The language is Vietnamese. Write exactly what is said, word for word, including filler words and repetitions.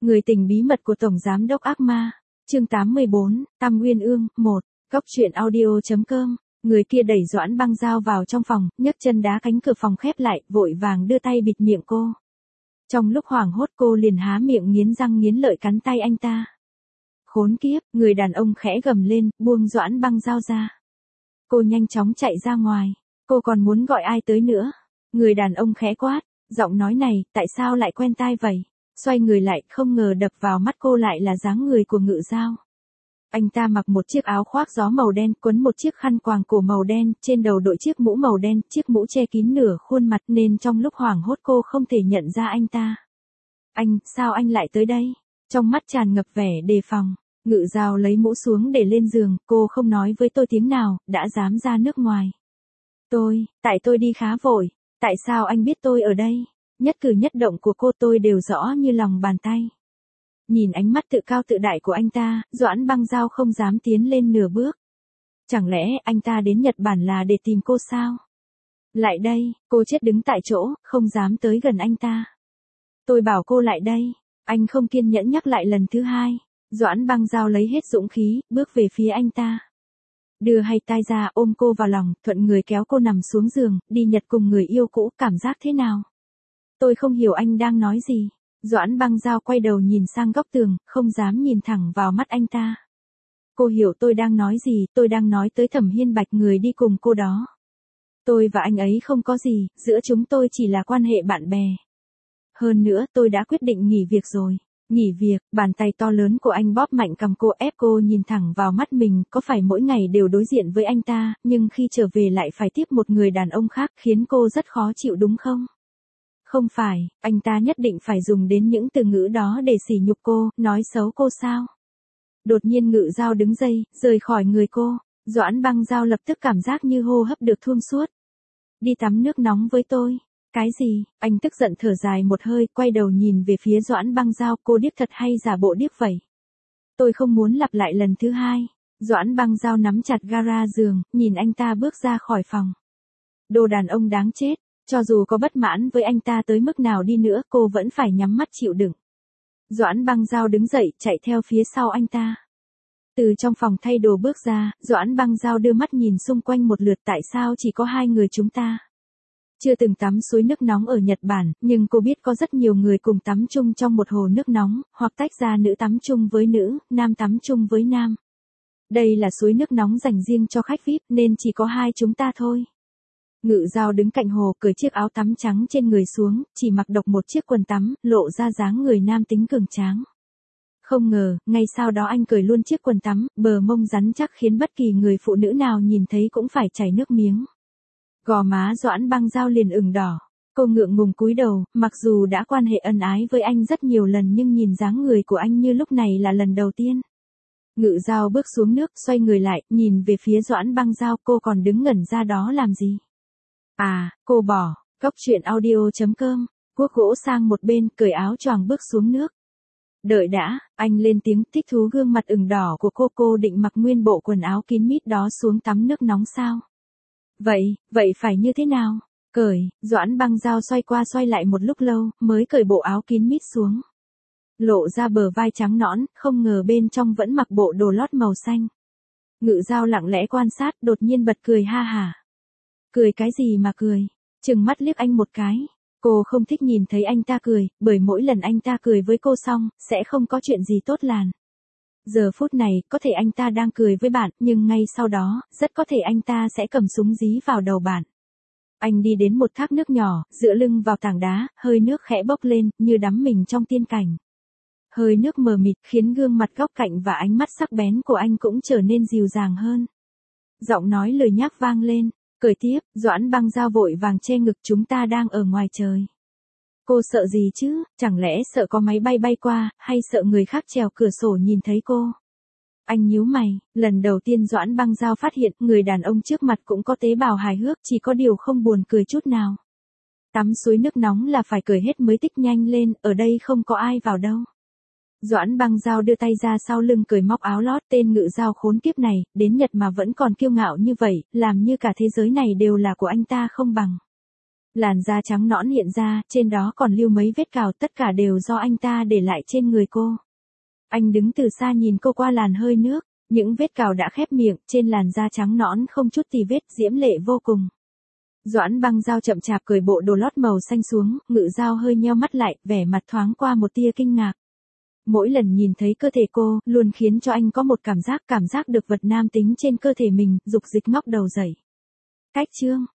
Người tình bí mật của Tổng Giám đốc ác ma. Chương tám mươi bốn, Tam Uyên Ương, một. Góc truyện audio.com. Người kia đẩy Doãn Băng Dao vào trong phòng, nhấc chân đá cánh cửa phòng khép lại, vội vàng đưa tay bịt miệng cô. Trong lúc hoảng hốt cô liền há miệng nghiến răng nghiến lợi cắn tay anh ta. Khốn kiếp, người đàn ông khẽ gầm lên, buông Doãn Băng Dao ra. Cô nhanh chóng chạy ra ngoài. Cô còn muốn gọi ai tới nữa. Người đàn ông khẽ quát, giọng nói này, tại sao lại quen tai vậy? Xoay người lại, không ngờ đập vào mắt cô lại là dáng người của Ngự Dao. Anh ta mặc một chiếc áo khoác gió màu đen, quấn một chiếc khăn quàng cổ màu đen, trên đầu đội chiếc mũ màu đen, chiếc mũ che kín nửa khuôn mặt nên trong lúc hoảng hốt cô không thể nhận ra anh ta. Anh, sao anh lại tới đây? Trong mắt tràn ngập vẻ đề phòng. Ngự Dao lấy mũ xuống để lên giường, cô không nói với tôi tiếng nào, đã dám ra nước ngoài. Tôi, tại tôi đi khá vội, tại sao anh biết tôi ở đây? Nhất cử nhất động của cô tôi đều rõ như lòng bàn tay. Nhìn ánh mắt tự cao tự đại của anh ta, Doãn Băng Dao không dám tiến lên nửa bước. Chẳng lẽ anh ta đến Nhật Bản là để tìm cô sao? Lại đây, cô chết đứng tại chỗ, không dám tới gần anh ta. Tôi bảo cô lại đây, anh không kiên nhẫn nhắc lại lần thứ hai. Doãn Băng Dao lấy hết dũng khí, bước về phía anh ta. Đưa hai tay ra ôm cô vào lòng, thuận người kéo cô nằm xuống giường, đi Nhật cùng người yêu cũ, cảm giác thế nào? Tôi không hiểu anh đang nói gì. Doãn Băng Dao quay đầu nhìn sang góc tường, không dám nhìn thẳng vào mắt anh ta. Cô hiểu tôi đang nói gì, tôi đang nói tới Thẩm Hiên Bạch, người đi cùng cô đó. Tôi và anh ấy không có gì, giữa chúng tôi chỉ là quan hệ bạn bè. Hơn nữa, tôi đã quyết định nghỉ việc rồi. Nghỉ việc, bàn tay to lớn của anh bóp mạnh cằm cô, ép cô nhìn thẳng vào mắt mình, có phải mỗi ngày đều đối diện với anh ta, nhưng khi trở về lại phải tiếp một người đàn ông khác, khiến cô rất khó chịu đúng không? Không phải, anh ta nhất định phải dùng đến những từ ngữ đó để sỉ nhục cô, nói xấu cô sao? Đột nhiên Ngự Dao đứng dậy, rời khỏi người cô. Doãn Băng Dao lập tức cảm giác như hô hấp được thuông suốt. Đi tắm nước nóng với tôi. Cái gì? Anh tức giận thở dài một hơi, quay đầu nhìn về phía Doãn Băng Dao, cô điếc thật hay giả bộ điếc vậy? Tôi không muốn lặp lại lần thứ hai. Doãn Băng Dao nắm chặt gara giường, nhìn anh ta bước ra khỏi phòng. Đồ đàn ông đáng chết. Cho dù có bất mãn với anh ta tới mức nào đi nữa, cô vẫn phải nhắm mắt chịu đựng. Doãn Băng Dao đứng dậy, chạy theo phía sau anh ta. Từ trong phòng thay đồ bước ra, Doãn Băng Dao đưa mắt nhìn xung quanh một lượt, tại sao chỉ có hai người chúng ta? Chưa từng tắm suối nước nóng ở Nhật Bản, nhưng cô biết có rất nhiều người cùng tắm chung trong một hồ nước nóng, hoặc tách ra nữ tắm chung với nữ, nam tắm chung với nam. Đây là suối nước nóng dành riêng cho khách vi ai pi, nên chỉ có hai chúng ta thôi. Ngự Dao đứng cạnh hồ, cởi chiếc áo tắm trắng trên người xuống, chỉ mặc độc một chiếc quần tắm, lộ ra dáng người nam tính cường tráng. Không ngờ, ngay sau đó anh cởi luôn chiếc quần tắm, bờ mông rắn chắc khiến bất kỳ người phụ nữ nào nhìn thấy cũng phải chảy nước miếng. Gò má Doãn Băng Dao liền ửng đỏ. Cô ngượng ngùng cúi đầu, mặc dù đã quan hệ ân ái với anh rất nhiều lần nhưng nhìn dáng người của anh như lúc này là lần đầu tiên. Ngự Dao bước xuống nước, xoay người lại, nhìn về phía Doãn Băng Dao, cô còn đứng ngẩn ra đó làm gì? À, cô bỏ. Góc truyện audio.com. Guốc gỗ sang một bên, cởi áo choàng bước xuống nước. Đợi đã, anh lên tiếng, thích thú gương mặt ửng đỏ của cô. Cô định mặc nguyên bộ quần áo kín mít đó xuống tắm nước nóng sao? Vậy, vậy phải như thế nào? Cởi. Doãn Băng Dao xoay qua xoay lại một lúc lâu, mới cởi bộ áo kín mít xuống. Lộ ra bờ vai trắng nõn, không ngờ bên trong vẫn mặc bộ đồ lót màu xanh. Ngự Dao lặng lẽ quan sát, đột nhiên bật cười ha hả. Cười cái gì mà cười? Chừng mắt liếc anh một cái. Cô không thích nhìn thấy anh ta cười, bởi mỗi lần anh ta cười với cô xong, sẽ không có chuyện gì tốt lành. Giờ phút này, có thể anh ta đang cười với bạn, nhưng ngay sau đó, rất có thể anh ta sẽ cầm súng dí vào đầu bạn. Anh đi đến một thác nước nhỏ, dựa lưng vào tảng đá, hơi nước khẽ bốc lên, như đắm mình trong tiên cảnh. Hơi nước mờ mịt khiến gương mặt góc cạnh và ánh mắt sắc bén của anh cũng trở nên dịu dàng hơn. Giọng nói lười nhác vang lên. Cởi tiếp, Doãn Băng Dao vội vàng che ngực, chúng ta đang ở ngoài trời. Cô sợ gì chứ, chẳng lẽ sợ có máy bay bay qua, hay sợ người khác trèo cửa sổ nhìn thấy cô? Anh nhíu mày, lần đầu tiên Doãn Băng Dao phát hiện người đàn ông trước mặt cũng có tế bào hài hước, chỉ có điều không buồn cười chút nào. Tắm suối nước nóng là phải cởi hết mới tích nhanh lên, ở đây không có ai vào đâu. Doãn Băng Dao đưa tay ra sau lưng cởi móc áo lót, tên Ngự Dao khốn kiếp này, đến Nhật mà vẫn còn kiêu ngạo như vậy, làm như cả thế giới này đều là của anh ta không bằng. Làn da trắng nõn hiện ra, trên đó còn lưu mấy vết cào, tất cả đều do anh ta để lại trên người cô. Anh đứng từ xa nhìn cô qua làn hơi nước, những vết cào đã khép miệng, trên làn da trắng nõn không chút tì vết, diễm lệ vô cùng. Doãn Băng Giao chậm chạp cởi bộ đồ lót màu xanh xuống, Ngự Giao hơi nheo mắt lại, vẻ mặt thoáng qua một tia kinh ngạc. Mỗi lần nhìn thấy cơ thể cô, luôn khiến cho anh có một cảm giác, cảm giác được vật nam tính trên cơ thể mình, dục dịch ngóc đầu dậy. Cách chương